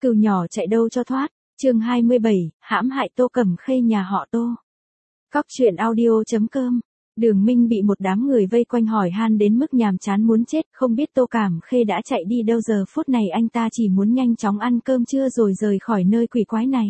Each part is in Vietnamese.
Cừu nhỏ chạy đâu cho thoát, chương 27, hãm hại Tô Cẩm Khê nhà họ Tô. Cóc truyện audio.com. Đường Minh bị một đám người vây quanh hỏi han đến mức nhàm chán muốn chết, không biết Tô Cẩm Khê đã chạy đi đâu, giờ phút này anh ta chỉ muốn nhanh chóng ăn cơm trưa rồi rời khỏi nơi quỷ quái này.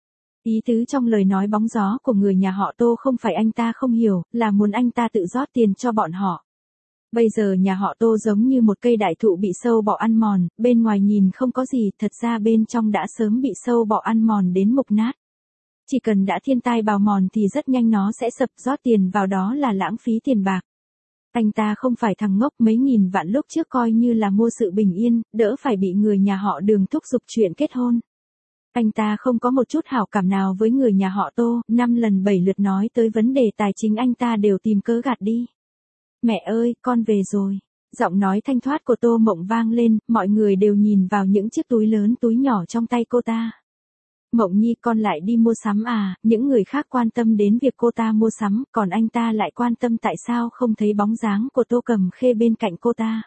Ý tứ trong lời nói bóng gió của người nhà họ Tô không phải anh ta không hiểu, là muốn anh ta tự rót tiền cho bọn họ. Bây giờ nhà họ Tô giống như một cây đại thụ bị sâu bọ ăn mòn, bên ngoài nhìn không có gì, thật ra bên trong đã sớm bị sâu bọ ăn mòn đến mục nát. Chỉ cần đã thiên tai bào mòn thì rất nhanh nó sẽ sập, rót tiền vào đó là lãng phí tiền bạc. Anh ta không phải thằng ngốc, mấy nghìn vạn lúc trước coi như là mua sự bình yên, đỡ phải bị người nhà họ Đường thúc giục chuyện kết hôn. Anh ta không có một chút hảo cảm nào với người nhà họ Tô, 5 lần 7 lượt nói tới vấn đề tài chính anh ta đều tìm cớ gạt đi. Mẹ ơi, con về rồi. Giọng nói thanh thoát của Tô Mộng vang lên, mọi người đều nhìn vào những chiếc túi lớn túi nhỏ trong tay cô ta. Mộng Nhi, con lại đi mua sắm à? Những người khác quan tâm đến việc cô ta mua sắm, còn anh ta lại quan tâm tại sao không thấy bóng dáng của Tô Cẩm Khê bên cạnh cô ta.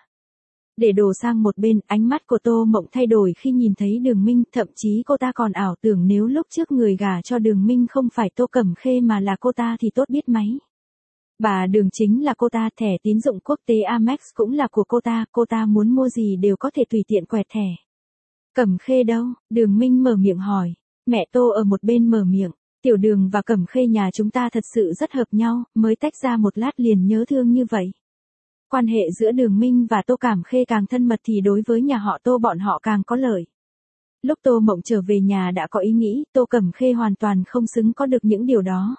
Để đổ sang một bên, ánh mắt của Tô Mộng thay đổi khi nhìn thấy Đường Minh, thậm chí cô ta còn ảo tưởng nếu lúc trước người gả cho Đường Minh không phải Tô Cẩm Khê mà là cô ta thì tốt biết mấy. Bà Đường chính là cô ta, thẻ tín dụng quốc tế Amex cũng là của cô ta muốn mua gì đều có thể tùy tiện quẹt thẻ. Cẩm Khê đâu? Đường Minh mở miệng hỏi. Mẹ Tô ở một bên mở miệng, Tiểu Đường và Cẩm Khê nhà chúng ta thật sự rất hợp nhau, mới tách ra một lát liền nhớ thương như vậy. Quan hệ giữa Đường Minh và Tô Cẩm Khê càng thân mật thì đối với nhà họ Tô bọn họ càng có lợi. Lúc Tô Mộng trở về nhà đã có ý nghĩ, Tô Cẩm Khê hoàn toàn không xứng có được những điều đó.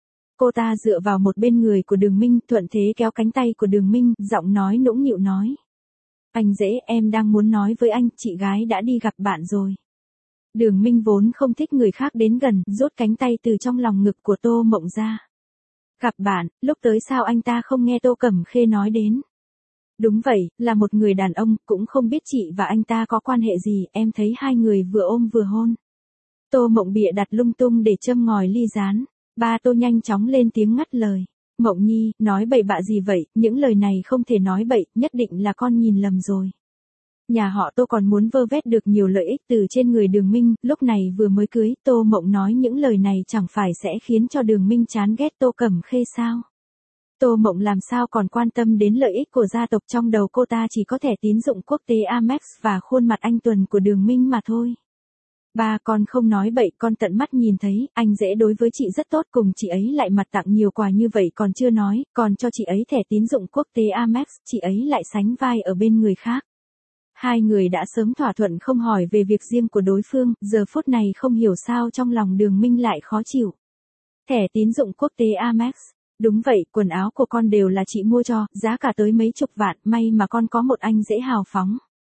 Cô ta dựa vào một bên người của Đường Minh, thuận thế kéo cánh tay của Đường Minh, giọng nói nũng nịu nói. Anh dễ, em đang muốn nói với anh, chị gái đã đi gặp bạn rồi. Đường Minh vốn không thích người khác đến gần, rút cánh tay từ trong lòng ngực của Tô Mộng ra. Gặp bạn, lúc tới sao anh ta không nghe Tô Cẩm Khê nói đến. Đúng vậy, là một người đàn ông, cũng không biết chị và anh ta có quan hệ gì, em thấy hai người vừa ôm vừa hôn. Tô Mộng bịa đặt lung tung để châm ngòi ly gián. Ba Tô nhanh chóng lên tiếng ngắt lời. Mộng Nhi, nói bậy bạ gì vậy, những lời này không thể nói bậy, nhất định là con nhìn lầm rồi. Nhà họ Tô còn muốn vơ vét được nhiều lợi ích từ trên người Đường Minh, lúc này vừa mới cưới, Tô Mộng nói những lời này chẳng phải sẽ khiến cho Đường Minh chán ghét Tô Cẩm Khê sao? Tô Mộng làm sao còn quan tâm đến lợi ích của gia tộc, trong đầu cô ta chỉ có thẻ tín dụng quốc tế Amex và khuôn mặt anh Tuần của Đường Minh mà thôi. Ba, con không nói bậy, con tận mắt nhìn thấy, anh dễ đối với chị rất tốt, cùng chị ấy lại mặt tặng nhiều quà như vậy còn chưa nói, còn cho chị ấy thẻ tín dụng quốc tế Amex, chị ấy lại sánh vai ở bên người khác. Hai người đã sớm thỏa thuận không hỏi về việc riêng của đối phương, giờ phút này không hiểu sao trong lòng Đường Minh lại khó chịu. Thẻ tín dụng quốc tế Amex. Đúng vậy, quần áo của con đều là chị mua cho, giá cả tới mấy chục vạn, may mà con có một anh dễ hào phóng.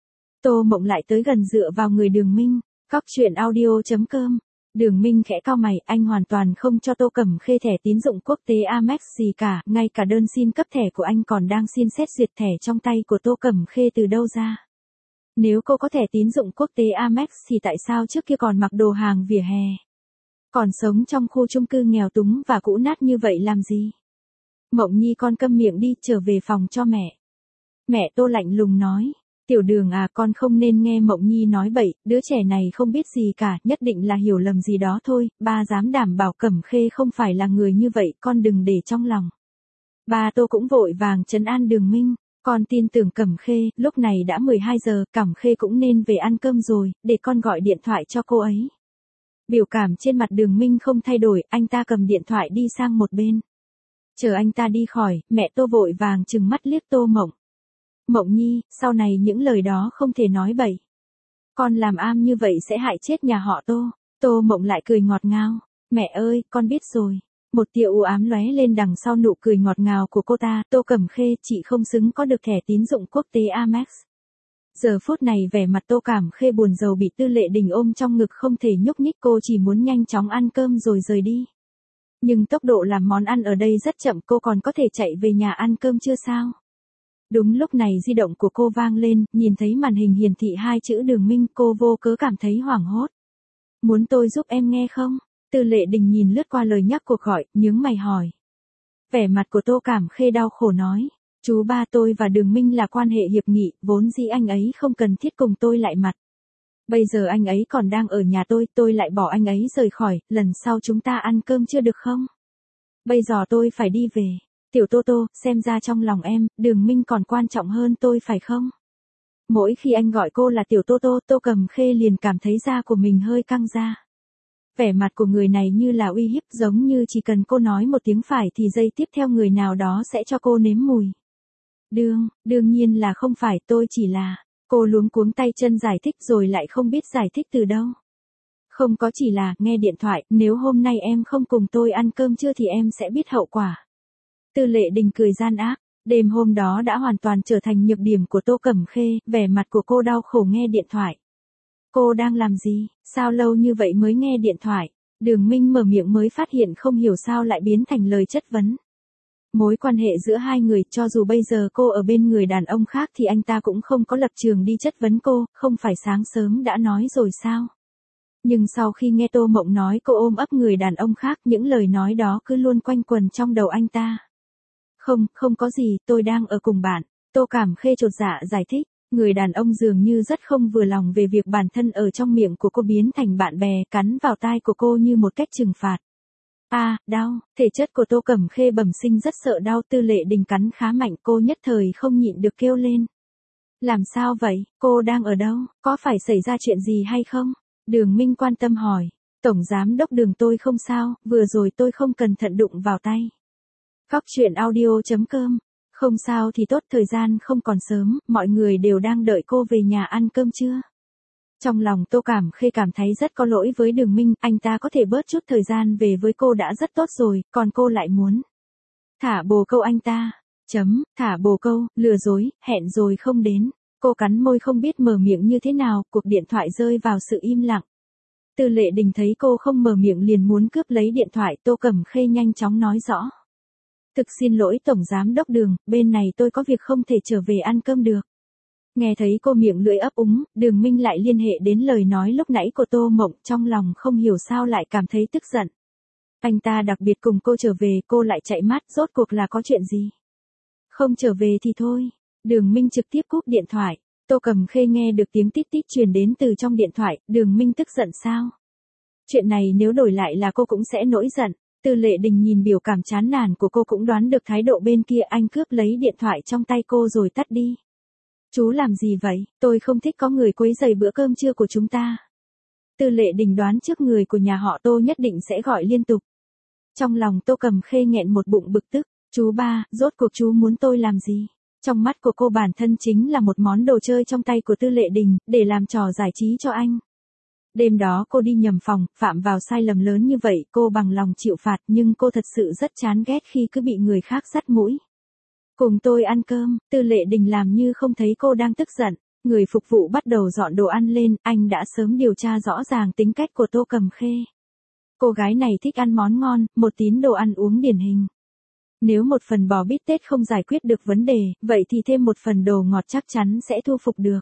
Tô Mộng lại tới gần dựa vào người Đường Minh. Cóc truyện audio.com. Đường Minh khẽ cau mày, anh hoàn toàn không cho Tô Cẩm Khê thẻ tín dụng quốc tế Amex gì cả, ngay cả đơn xin cấp thẻ của anh còn đang xin xét duyệt, thẻ trong tay của Tô Cẩm Khê từ đâu ra. Nếu cô có thẻ tín dụng quốc tế Amex thì tại sao trước kia còn mặc đồ hàng vỉa hè? Còn sống trong khu chung cư nghèo túng và cũ nát như vậy làm gì? Mộng Nhi, con câm miệng đi, trở về phòng cho mẹ. Mẹ Tô lạnh lùng nói. Tiểu Đường à, con không nên nghe Mộng Nhi nói bậy, đứa trẻ này không biết gì cả, nhất định là hiểu lầm gì đó thôi, ba dám đảm bảo Cẩm Khê không phải là người như vậy, con đừng để trong lòng. Ba Tô cũng vội vàng trấn an Đường Minh, con tin tưởng Cẩm Khê, lúc này đã 12 giờ, Cẩm Khê cũng nên về ăn cơm rồi, để con gọi điện thoại cho cô ấy. Biểu cảm trên mặt Đường Minh không thay đổi, anh ta cầm điện thoại đi sang một bên. Chờ anh ta đi khỏi, mẹ Tô vội vàng trừng mắt liếc Tô Mộng. Mộng Nhi, sau này những lời đó không thể nói bậy. Con làm am như vậy sẽ hại chết nhà họ Tô. Tô Mộng lại cười ngọt ngào. Mẹ ơi, con biết rồi. Một tia u ám lóe lên đằng sau nụ cười ngọt ngào của cô ta. Tô Cẩm Khê, chị không xứng có được thẻ tín dụng quốc tế Amex. Giờ phút này vẻ mặt Tô Cẩm Khê buồn rầu bị Tư Lệ Đình ôm trong ngực không thể nhúc nhích, cô chỉ muốn nhanh chóng ăn cơm rồi rời đi. Nhưng tốc độ làm món ăn ở đây rất chậm, cô còn có thể chạy về nhà ăn cơm chưa sao? Đúng lúc này di động của cô vang lên, nhìn thấy màn hình hiển thị hai chữ Đường Minh, cô vô cớ cảm thấy hoảng hốt. Muốn tôi giúp em nghe không? Tư Lệ Đình nhìn lướt qua lời nhắc cuộc gọi, nhướng mày hỏi. Vẻ mặt của Tô Cẩm Khê đau khổ nói. Chú ba, tôi và Đường Minh là quan hệ hiệp nghị, vốn dĩ anh ấy không cần thiết cùng tôi lại mặt. Bây giờ anh ấy còn đang ở nhà tôi lại bỏ anh ấy rời khỏi, lần sau chúng ta ăn cơm chưa được không? Bây giờ tôi phải đi về. Tiểu Tô Tô, xem ra trong lòng em, Đường Minh còn quan trọng hơn tôi phải không? Mỗi khi anh gọi cô là Tiểu Tô Tô, Tô Cẩm Khê liền cảm thấy da của mình hơi căng ra. Vẻ mặt của người này như là uy hiếp, giống như chỉ cần cô nói một tiếng phải thì giây tiếp theo người nào đó sẽ cho cô nếm mùi. Đương nhiên là không phải, tôi chỉ là... Cô luống cuống tay chân giải thích rồi lại không biết giải thích từ đâu. Không có, chỉ là, nghe điện thoại, nếu hôm nay em không cùng tôi ăn cơm trưa thì em sẽ biết hậu quả. Tư Lệ Đình cười gian ác, đêm hôm đó đã hoàn toàn trở thành nhược điểm của Tô Cẩm Khê, vẻ mặt của cô đau khổ nghe điện thoại. Cô đang làm gì, sao lâu như vậy mới nghe điện thoại? Đường Minh mở miệng mới phát hiện không hiểu sao lại biến thành lời chất vấn. Mối quan hệ giữa hai người, cho dù bây giờ cô ở bên người đàn ông khác thì anh ta cũng không có lập trường đi chất vấn cô, không phải sáng sớm đã nói rồi sao? Nhưng sau khi nghe Tô Mộng nói cô ôm ấp người đàn ông khác, những lời nói đó cứ luôn quanh quẩn trong đầu anh ta. Không có gì, tôi đang ở cùng bạn. Tô Cẩm Khê chột dạ giải thích, người đàn ông dường như rất không vừa lòng về việc bản thân ở trong miệng của cô biến thành bạn bè, cắn vào tai của cô như một cách trừng phạt. Đau, thể chất của Tô Cẩm Khê bẩm sinh rất sợ đau, Tư Lệ Đình cắn khá mạnh, cô nhất thời không nhịn được kêu lên. Làm sao vậy, cô đang ở đâu, có phải xảy ra chuyện gì hay không? Đường Minh quan tâm hỏi, Tổng Giám Đốc Đường tôi không sao, vừa rồi tôi không cẩn thận đụng vào tay. Góc truyện audio.com, không sao thì tốt, thời gian không còn sớm, mọi người đều đang đợi cô về nhà ăn cơm trưa. Trong lòng Tô Cẩm Khê cảm thấy rất có lỗi với Đường Minh, anh ta có thể bớt chút thời gian về với cô đã rất tốt rồi, còn cô lại muốn thả bồ câu anh ta. Thả bồ câu, lừa dối, hẹn rồi không đến. Cô cắn môi không biết mở miệng như thế nào, cuộc điện thoại rơi vào sự im lặng. Tư Lệ Đình thấy cô không mở miệng liền muốn cướp lấy điện thoại, Tô Cẩm Khê nhanh chóng nói rõ. Thực xin lỗi Tổng Giám Đốc Đường, bên này tôi có việc không thể trở về ăn cơm được. Nghe thấy cô miệng lưỡi ấp úng, Đường Minh lại liên hệ đến lời nói lúc nãy của Tô Mộng, trong lòng không hiểu sao lại cảm thấy tức giận. Anh ta đặc biệt cùng cô trở về, cô lại chạy mát, rốt cuộc là có chuyện gì? Không trở về thì thôi. Đường Minh trực tiếp cúp điện thoại. Tô Cẩm Khê nghe được tiếng tít tít truyền đến từ trong điện thoại, Đường Minh tức giận sao? Chuyện này nếu đổi lại là cô cũng sẽ nổi giận. Tư Lệ Đình nhìn biểu cảm chán nản của cô cũng đoán được thái độ bên kia, anh cướp lấy điện thoại trong tay cô rồi tắt đi. Chú làm gì vậy, tôi không thích có người quấy rầy bữa cơm trưa của chúng ta. Tư Lệ Đình đoán trước người của nhà họ Tô nhất định sẽ gọi liên tục. Trong lòng Tô Cẩm Khê nghẹn một bụng bực tức, chú ba, rốt cuộc chú muốn tôi làm gì? Trong mắt của cô bản thân chính là một món đồ chơi trong tay của Tư Lệ Đình, để làm trò giải trí cho anh. Đêm đó cô đi nhầm phòng, phạm vào sai lầm lớn như vậy, cô bằng lòng chịu phạt, nhưng cô thật sự rất chán ghét khi cứ bị người khác dắt mũi. Cùng tôi ăn cơm, Tư Lệ Đình làm như không thấy cô đang tức giận. Người phục vụ bắt đầu dọn đồ ăn lên, anh đã sớm điều tra rõ ràng tính cách của Tô Cẩm Khê. Cô gái này thích ăn món ngon, một tín đồ ăn uống điển hình. Nếu một phần bò bít tết không giải quyết được vấn đề, vậy thì thêm một phần đồ ngọt chắc chắn sẽ thu phục được.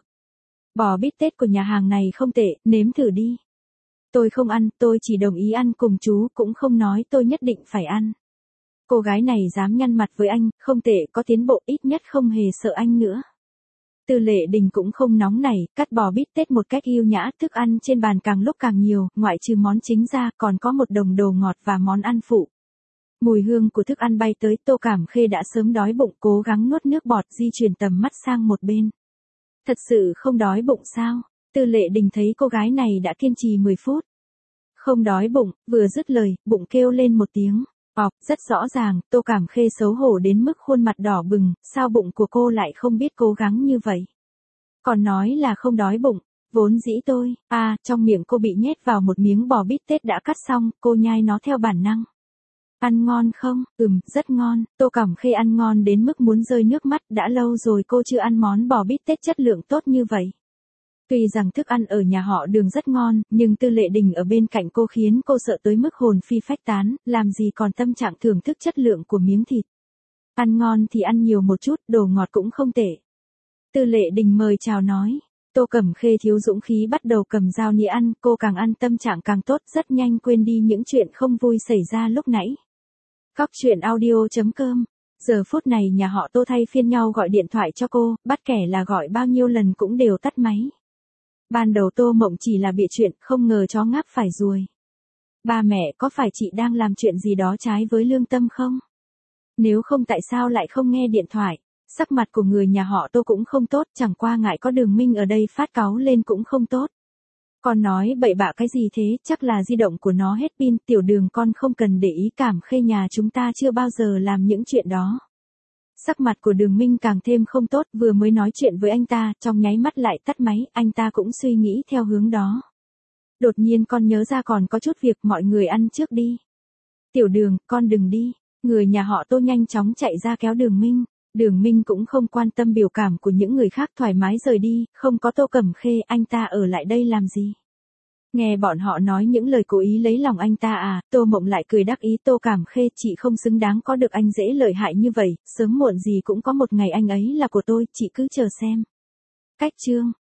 Bò bít tết của nhà hàng này không tệ, nếm thử đi. Tôi không ăn, tôi chỉ đồng ý ăn cùng chú, cũng không nói tôi nhất định phải ăn. Cô gái này dám nhăn mặt với anh, không tệ, có tiến bộ, ít nhất không hề sợ anh nữa. Tư Lệ Đình cũng không nóng nảy, cắt bò bít tết một cách yêu nhã, thức ăn trên bàn càng lúc càng nhiều, ngoại trừ món chính ra, còn có một đống đồ ngọt và món ăn phụ. Mùi hương của thức ăn bay tới, Tô Cẩm Khê đã sớm đói bụng, cố gắng nuốt nước bọt, di chuyển tầm mắt sang một bên. Thật sự không đói bụng sao? Tư Lệ Đình thấy cô gái này đã kiên trì 10 phút. Không đói bụng, vừa dứt lời, bụng kêu lên một tiếng. Rất rõ ràng, Tô Cẩm Khê xấu hổ đến mức khuôn mặt đỏ bừng, sao bụng của cô lại không biết cố gắng như vậy? Còn nói là không đói bụng, vốn dĩ trong miệng cô bị nhét vào một miếng bò bít tết đã cắt xong, cô nhai nó theo bản năng. Ăn ngon không? Rất ngon, Tô Cẩm Khê ăn ngon đến mức muốn rơi nước mắt, đã lâu rồi cô chưa ăn món bò bít tết chất lượng tốt như vậy. Tuy rằng thức ăn ở nhà họ Đường rất ngon, nhưng Tư Lệ Đình ở bên cạnh cô khiến cô sợ tới mức hồn phi phách tán, làm gì còn tâm trạng thưởng thức chất lượng của miếng thịt. Ăn ngon thì ăn nhiều một chút, đồ ngọt cũng không tệ. Tư Lệ Đình mời chào nói. Tô Cẩm Khê thiếu dũng khí bắt đầu cầm dao nĩa ăn, cô càng ăn tâm trạng càng tốt, rất nhanh quên đi những chuyện không vui xảy ra lúc nãy. Góc truyện audio.com. Giờ phút này nhà họ Tô thay phiên nhau gọi điện thoại cho cô, bắt kể là gọi bao nhiêu lần cũng đều tắt máy. Ban đầu Tô Mộng chỉ là bịa chuyện, không ngờ chó ngáp phải ruồi. Ba mẹ, có phải chị đang làm chuyện gì đó trái với lương tâm không? Nếu không tại sao lại không nghe điện thoại? Sắc mặt của người nhà họ Tô cũng không tốt, chẳng qua ngại có Đường Minh ở đây phát cáu lên cũng không tốt. Con nói bậy bạ cái gì thế, chắc là di động của nó hết pin, tiểu Đường con không cần để ý, Cảm Khê nhà chúng ta chưa bao giờ làm những chuyện đó. Sắc mặt của Đường Minh càng thêm không tốt, vừa mới nói chuyện với anh ta, trong nháy mắt lại tắt máy, anh ta cũng suy nghĩ theo hướng đó. Đột nhiên con nhớ ra còn có chút việc, mọi người ăn trước đi. Tiểu Đường, con đừng đi. Người nhà họ Tô nhanh chóng chạy ra kéo Đường Minh. Đường Minh cũng không quan tâm biểu cảm của những người khác, thoải mái rời đi, không có Tô Cẩm Khê, anh ta ở lại đây làm gì? Nghe bọn họ nói những lời cố ý lấy lòng anh ta à, Tô Mộng lại cười đắc ý, Tô Cẩm Khê, chị không xứng đáng có được anh dễ lợi hại như vậy, sớm muộn gì cũng có một ngày anh ấy là của tôi, chị cứ chờ xem. Cách chương